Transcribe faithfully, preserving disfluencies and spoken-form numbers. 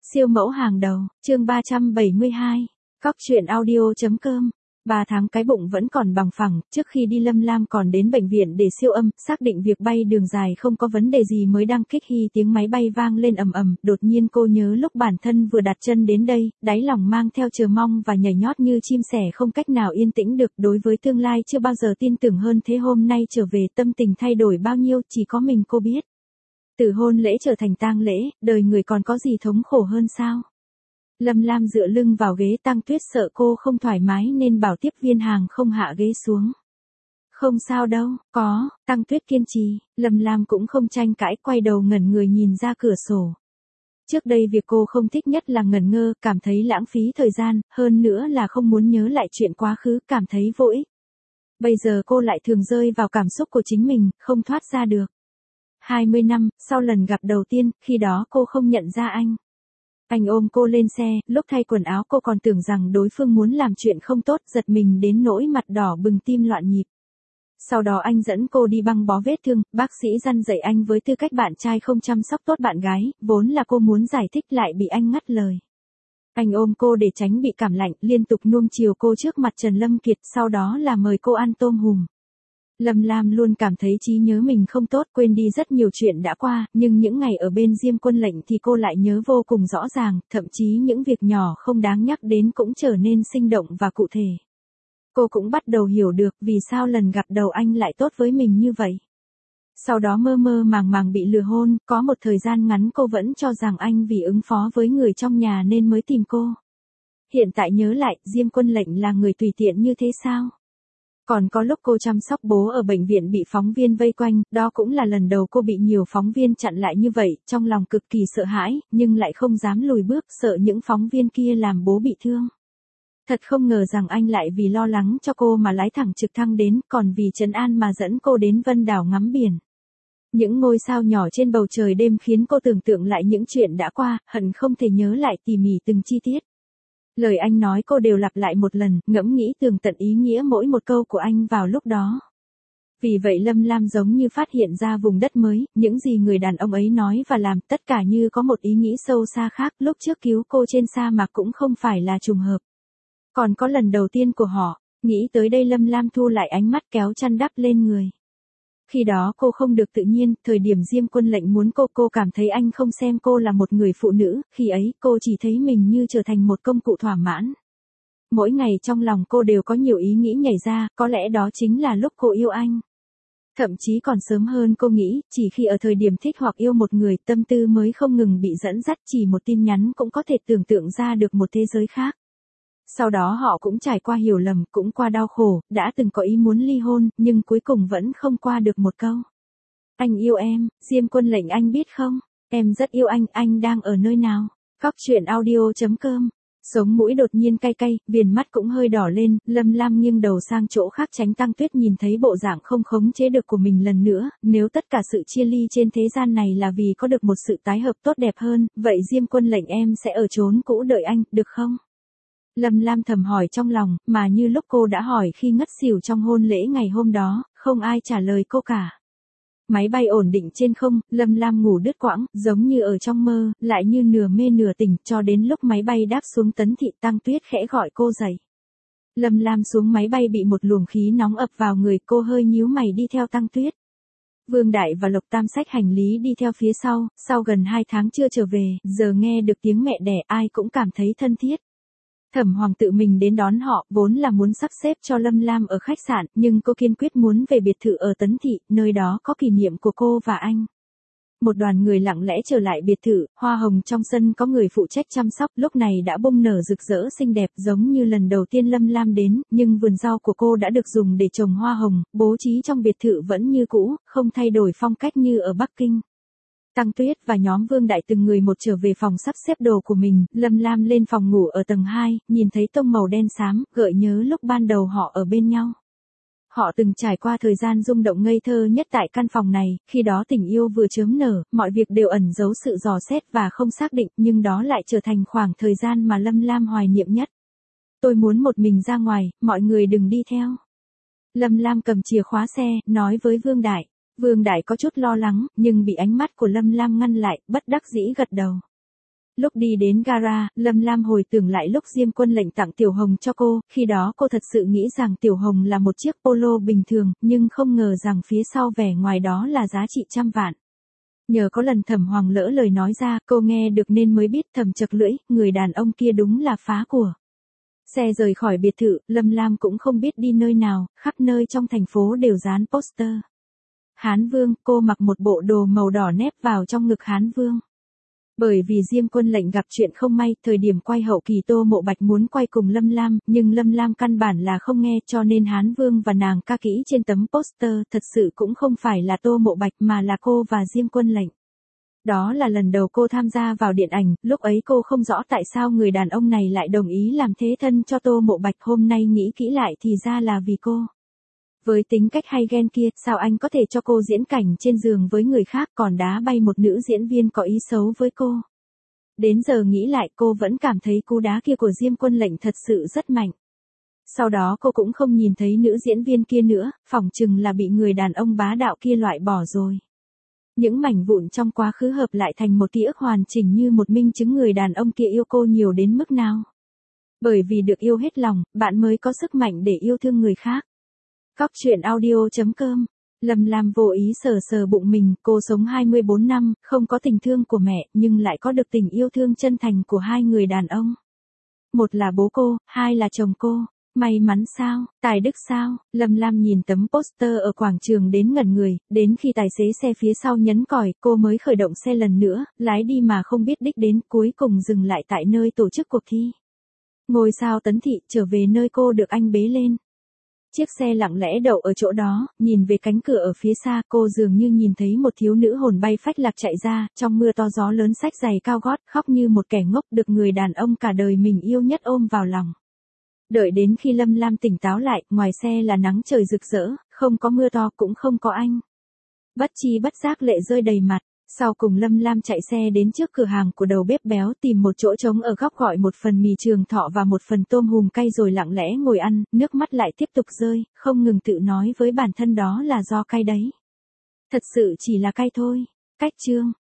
Siêu mẫu hàng đầu, chương ba trăm bảy mươi hai, cóc truyện audio.com. Ba tháng cái bụng vẫn còn bằng phẳng, trước khi đi Lâm Lam còn đến bệnh viện để siêu âm, xác định việc bay đường dài không có vấn đề gì mới đăng kích khi tiếng máy bay vang lên ầm ầm, đột nhiên cô nhớ lúc bản thân vừa đặt chân đến đây, đáy lòng mang theo chờ mong và nhảy nhót như chim sẻ không cách nào yên tĩnh được, đối với tương lai chưa bao giờ tin tưởng hơn thế, hôm nay trở về tâm tình thay đổi bao nhiêu, chỉ có mình cô biết. Từ hôn lễ trở thành tang lễ, đời người còn có gì thống khổ hơn sao? Lâm Lam dựa lưng vào ghế, Tăng Tuyết sợ cô không thoải mái nên bảo tiếp viên hàng không hạ ghế xuống. Không sao đâu, có, Tăng Tuyết kiên trì, Lâm Lam cũng không tranh cãi, quay đầu ngẩn người nhìn ra cửa sổ. Trước đây việc cô không thích nhất là ngẩn ngơ, cảm thấy lãng phí thời gian, hơn nữa là không muốn nhớ lại chuyện quá khứ, cảm thấy vô ích. Bây giờ cô lại thường rơi vào cảm xúc của chính mình, không thoát ra được. hai mươi năm, sau lần gặp đầu tiên, khi đó cô không nhận ra anh. Anh ôm cô lên xe, lúc thay quần áo cô còn tưởng rằng đối phương muốn làm chuyện không tốt, giật mình đến nỗi mặt đỏ bừng, tim loạn nhịp. Sau đó anh dẫn cô đi băng bó vết thương, bác sĩ răn dạy anh với tư cách bạn trai không chăm sóc tốt bạn gái, vốn là cô muốn giải thích lại bị anh ngắt lời. Anh ôm cô để tránh bị cảm lạnh, liên tục nuông chiều cô trước mặt Trần Lâm Kiệt, sau đó là mời cô ăn tôm hùm. Lâm Lam luôn cảm thấy trí nhớ mình không tốt, quên đi rất nhiều chuyện đã qua, nhưng những ngày ở bên Diêm Quân Lệnh thì cô lại nhớ vô cùng rõ ràng, thậm chí những việc nhỏ không đáng nhắc đến cũng trở nên sinh động và cụ thể. Cô cũng bắt đầu hiểu được vì sao lần gặp đầu anh lại tốt với mình như vậy. Sau đó mơ mơ màng màng bị lừa hôn, có một thời gian ngắn cô vẫn cho rằng anh vì ứng phó với người trong nhà nên mới tìm cô. Hiện tại nhớ lại, Diêm Quân Lệnh là người tùy tiện như thế sao? Còn có lúc cô chăm sóc bố ở bệnh viện bị phóng viên vây quanh, đó cũng là lần đầu cô bị nhiều phóng viên chặn lại như vậy, trong lòng cực kỳ sợ hãi, nhưng lại không dám lùi bước, sợ những phóng viên kia làm bố bị thương. Thật không ngờ rằng anh lại vì lo lắng cho cô mà lái thẳng trực thăng đến, còn vì trấn an mà dẫn cô đến Vân Đảo ngắm biển. Những ngôi sao nhỏ trên bầu trời đêm khiến cô tưởng tượng lại những chuyện đã qua, hận không thể nhớ lại tỉ mỉ từng chi tiết. Lời anh nói cô đều lặp lại một lần, ngẫm nghĩ tường tận ý nghĩa mỗi một câu của anh vào lúc đó. Vì vậy Lâm Lam giống như phát hiện ra vùng đất mới, những gì người đàn ông ấy nói và làm, tất cả như có một ý nghĩ sâu xa khác, lúc trước cứu cô trên sa mạc cũng không phải là trùng hợp. Còn có lần đầu tiên của họ, nghĩ tới đây Lâm Lam thu lại ánh mắt, kéo chăn đắp lên người. Khi đó cô không được tự nhiên, thời điểm Diêm Quân Lệnh muốn cô, cô cảm thấy anh không xem cô là một người phụ nữ, khi ấy cô chỉ thấy mình như trở thành một công cụ thỏa mãn. Mỗi ngày trong lòng cô đều có nhiều ý nghĩ nhảy ra, có lẽ đó chính là lúc cô yêu anh. Thậm chí còn sớm hơn cô nghĩ, chỉ khi ở thời điểm thích hoặc yêu một người, tâm tư mới không ngừng bị dẫn dắt, chỉ một tin nhắn cũng có thể tưởng tượng ra được một thế giới khác. Sau đó họ cũng trải qua hiểu lầm, cũng qua đau khổ, đã từng có ý muốn ly hôn, nhưng cuối cùng vẫn không qua được một câu. Anh yêu em, Diêm Quân Lệnh anh biết không? Em rất yêu anh, anh đang ở nơi nào? Cóc truyện audio.com. Sống mũi đột nhiên cay cay, viền mắt cũng hơi đỏ lên, Lâm Lam nghiêng đầu sang chỗ khác tránh Tăng Tuyết nhìn thấy bộ dạng không khống chế được của mình lần nữa, nếu tất cả sự chia ly trên thế gian này là vì có được một sự tái hợp tốt đẹp hơn, vậy Diêm Quân Lệnh em sẽ ở chốn cũ đợi anh, được không? Lâm Lam thầm hỏi trong lòng, mà như lúc cô đã hỏi khi ngất xỉu trong hôn lễ ngày hôm đó, không ai trả lời cô cả. Máy bay ổn định trên không, Lâm Lam ngủ đứt quãng, giống như ở trong mơ, lại như nửa mê nửa tỉnh, cho đến lúc máy bay đáp xuống Tấn Thị, Tăng Tuyết khẽ gọi cô dậy. Lâm Lam xuống máy bay bị một luồng khí nóng ập vào người, cô hơi nhíu mày đi theo Tăng Tuyết. Vương Đại và Lộc Tam xách hành lý đi theo phía sau, sau gần hai tháng chưa trở về, giờ nghe được tiếng mẹ đẻ ai cũng cảm thấy thân thiết. Thẩm Hoàng tự mình đến đón họ, vốn là muốn sắp xếp cho Lâm Lam ở khách sạn, nhưng cô kiên quyết muốn về biệt thự ở Tấn Thị, nơi đó có kỷ niệm của cô và anh. Một đoàn người lặng lẽ trở lại biệt thự, hoa hồng trong sân có người phụ trách chăm sóc, lúc này đã bung nở rực rỡ xinh đẹp giống như lần đầu tiên Lâm Lam đến, nhưng vườn rau của cô đã được dùng để trồng hoa hồng, bố trí trong biệt thự vẫn như cũ, không thay đổi phong cách như ở Bắc Kinh. Tăng Tuyết và nhóm Vương Đại từng người một trở về phòng sắp xếp đồ của mình, Lâm Lam lên phòng ngủ ở tầng hai, nhìn thấy tông màu đen xám, gợi nhớ lúc ban đầu họ ở bên nhau. Họ từng trải qua thời gian rung động ngây thơ nhất tại căn phòng này, khi đó tình yêu vừa chớm nở, mọi việc đều ẩn giấu sự dò xét và không xác định, nhưng đó lại trở thành khoảng thời gian mà Lâm Lam hoài niệm nhất. Tôi muốn một mình ra ngoài, mọi người đừng đi theo. Lâm Lam cầm chìa khóa xe, nói với Vương Đại. Vương Đại có chút lo lắng, nhưng bị ánh mắt của Lâm Lam ngăn lại, bất đắc dĩ gật đầu. Lúc đi đến gara, Lâm Lam hồi tưởng lại lúc Diêm Quân lệnh tặng Tiểu Hồng cho cô, khi đó cô thật sự nghĩ rằng Tiểu Hồng là một chiếc polo bình thường, nhưng không ngờ rằng phía sau vẻ ngoài đó là giá trị trăm vạn. Nhờ có lần Thẩm Hoàng lỡ lời nói ra, cô nghe được nên mới biết thầm chật lưỡi, người đàn ông kia đúng là phá của. Xe rời khỏi biệt thự, Lâm Lam cũng không biết đi nơi nào, khắp nơi trong thành phố đều dán poster. Hán Vương, cô mặc một bộ đồ màu đỏ nép vào trong ngực Hán Vương. Bởi vì Diêm Quân lệnh gặp chuyện không may, thời điểm quay hậu kỳ Tô Mộ Bạch muốn quay cùng Lâm Lam, nhưng Lâm Lam căn bản là không nghe, cho nên Hán Vương và nàng ca kỹ trên tấm poster thật sự cũng không phải là Tô Mộ Bạch mà là cô và Diêm Quân lệnh. Đó là lần đầu cô tham gia vào điện ảnh, lúc ấy cô không rõ tại sao người đàn ông này lại đồng ý làm thế thân cho Tô Mộ Bạch, hôm nay nghĩ kỹ lại thì ra là vì cô. Với tính cách hay ghen kia, sao anh có thể cho cô diễn cảnh trên giường với người khác còn đá bay một nữ diễn viên có ý xấu với cô. Đến giờ nghĩ lại cô vẫn cảm thấy cú đá kia của Diêm Quân lệnh thật sự rất mạnh. Sau đó cô cũng không nhìn thấy nữ diễn viên kia nữa, phỏng chừng là bị người đàn ông bá đạo kia loại bỏ rồi. Những mảnh vụn trong quá khứ hợp lại thành một ký ức hoàn chỉnh như một minh chứng người đàn ông kia yêu cô nhiều đến mức nào. Bởi vì được yêu hết lòng, bạn mới có sức mạnh để yêu thương người khác. Cóc truyện audio chấm com. Lâm Lam vô ý sờ sờ bụng mình, cô sống hai mươi bốn năm, không có tình thương của mẹ, nhưng lại có được tình yêu thương chân thành của hai người đàn ông. Một là bố cô, hai là chồng cô. May mắn sao, tài đức sao, Lâm Lam nhìn tấm poster ở quảng trường đến ngẩn người, đến khi tài xế xe phía sau nhấn còi, cô mới khởi động xe lần nữa, lái đi mà không biết đích đến, cuối cùng dừng lại tại nơi tổ chức cuộc thi. Ngôi sao Tấn Thị trở về nơi cô được anh bế lên. Chiếc xe lặng lẽ đậu ở chỗ đó, nhìn về cánh cửa ở phía xa, cô dường như nhìn thấy một thiếu nữ hồn bay phách lạc chạy ra, trong mưa to gió lớn xách giày cao gót, khóc như một kẻ ngốc được người đàn ông cả đời mình yêu nhất ôm vào lòng. Đợi đến khi Lâm Lam tỉnh táo lại, ngoài xe là nắng trời rực rỡ, không có mưa to cũng không có anh. Bất chi bất giác lệ rơi đầy mặt, sau cùng Lâm Lam chạy xe đến trước cửa hàng của đầu bếp béo tìm một chỗ trống ở góc gọi một phần mì trường thọ và một phần tôm hùm cay rồi lặng lẽ ngồi ăn, nước mắt lại tiếp tục rơi, không ngừng tự nói với bản thân đó là do cay đấy. Thật sự chỉ là cay thôi. Cách chương.